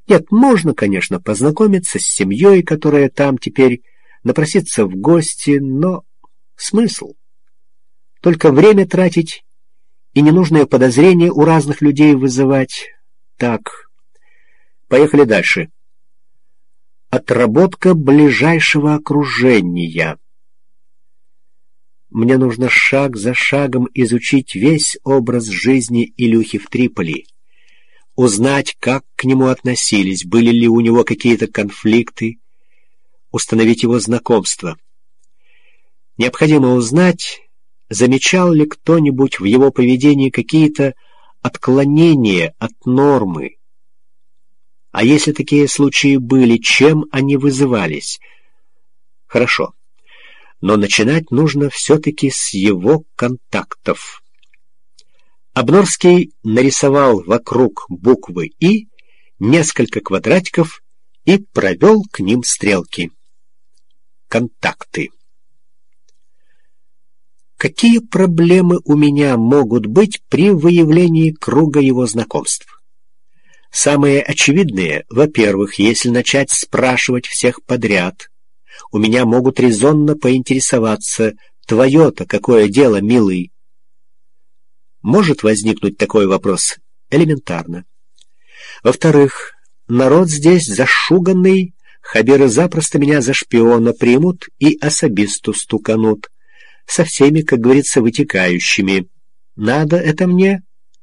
Нет, можно, конечно, познакомиться с семьей, которая там теперь, напроситься в гости, но смысл? Только время тратить и ненужные подозрения у разных людей вызывать. Так, поехали дальше. Отработка ближайшего окружения. Мне нужно шаг за шагом изучить весь образ жизни Илюхи в Триполи, узнать, как к нему относились, были ли у него какие-то конфликты, установить его знакомство. Необходимо узнать, замечал ли кто-нибудь в его поведении какие-то отклонения от нормы. А если такие случаи были, чем они вызывались? Хорошо. Но начинать нужно все-таки с его контактов. Обнорский нарисовал вокруг буквы «И» несколько квадратиков и провел к ним стрелки. Контакты. Какие проблемы у меня могут быть при выявлении круга его знакомств? Самые очевидные, во-первых, если начать спрашивать всех подряд, у меня могут резонно поинтересоваться: «Твое-то какое дело, милый?» Может возникнуть такой вопрос элементарно. Во-вторых, народ здесь зашуганный, хабиры запросто меня за шпиона примут и особисту стуканут, со всеми, как говорится, вытекающими. Надо это мне?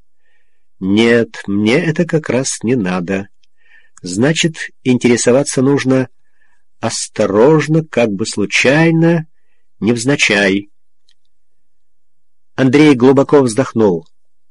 Нет, мне это как раз не надо. Значит, интересоваться нужно осторожно, как бы случайно, невзначай. Андрей глубоко вздохнул.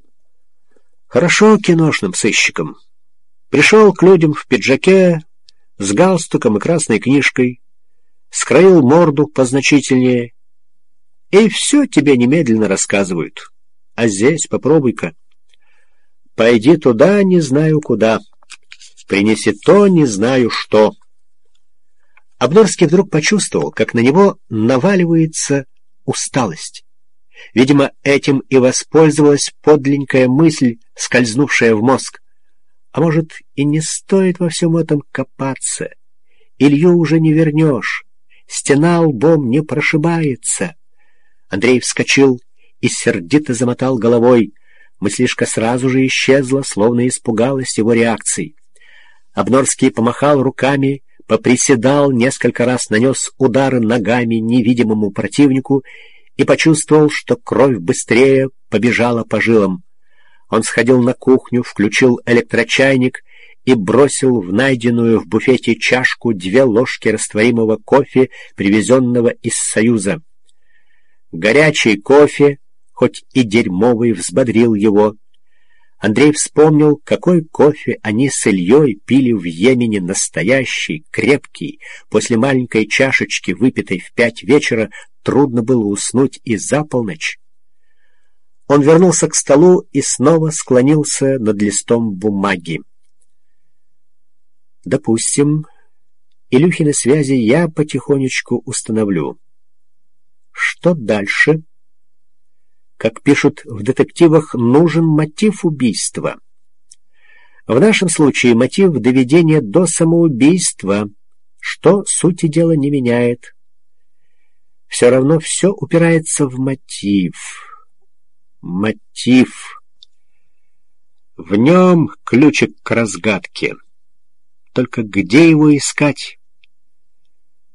Хорошо киношным сыщиком. Пришел к людям в пиджаке, с галстуком и красной книжкой, скроил морду позначительнее, и все тебе немедленно рассказывают. А здесь попробуй-ка. Пойди туда, не знаю куда. Принеси то, не знаю что. Обнорский вдруг почувствовал, как на него наваливается усталость. Видимо, этим и воспользовалась подленькая мысль, скользнувшая в мозг. А может, и не стоит во всем этом копаться. Илью уже не вернешь. Стена лбом не прошибается. Андрей вскочил и сердито замотал головой. Мыслишка сразу же исчезла, словно испугалась его реакции. Обнорский помахал руками, поприседал, несколько раз нанес удары ногами невидимому противнику и почувствовал, что кровь быстрее побежала по жилам. Он сходил на кухню, включил электрочайник и бросил в найденную в буфете чашку 2 ложки растворимого кофе, привезенного из Союза. Горячий кофе, хоть и дерьмовый, взбодрил его. Андрей вспомнил, какой кофе они с Ильей пили в Йемене, настоящий, крепкий. После маленькой чашечки, выпитой в 5 вечера, трудно было уснуть и за полночь. Он вернулся к столу и снова склонился над листом бумаги. Допустим, Илюхины связи я потихонечку установлю. Что дальше? Как пишут в детективах, нужен мотив убийства. В нашем случае мотив доведения до самоубийства, что сути дела не меняет. Все равно все упирается в мотив. Мотив. В нем ключик к разгадке. Только где его искать?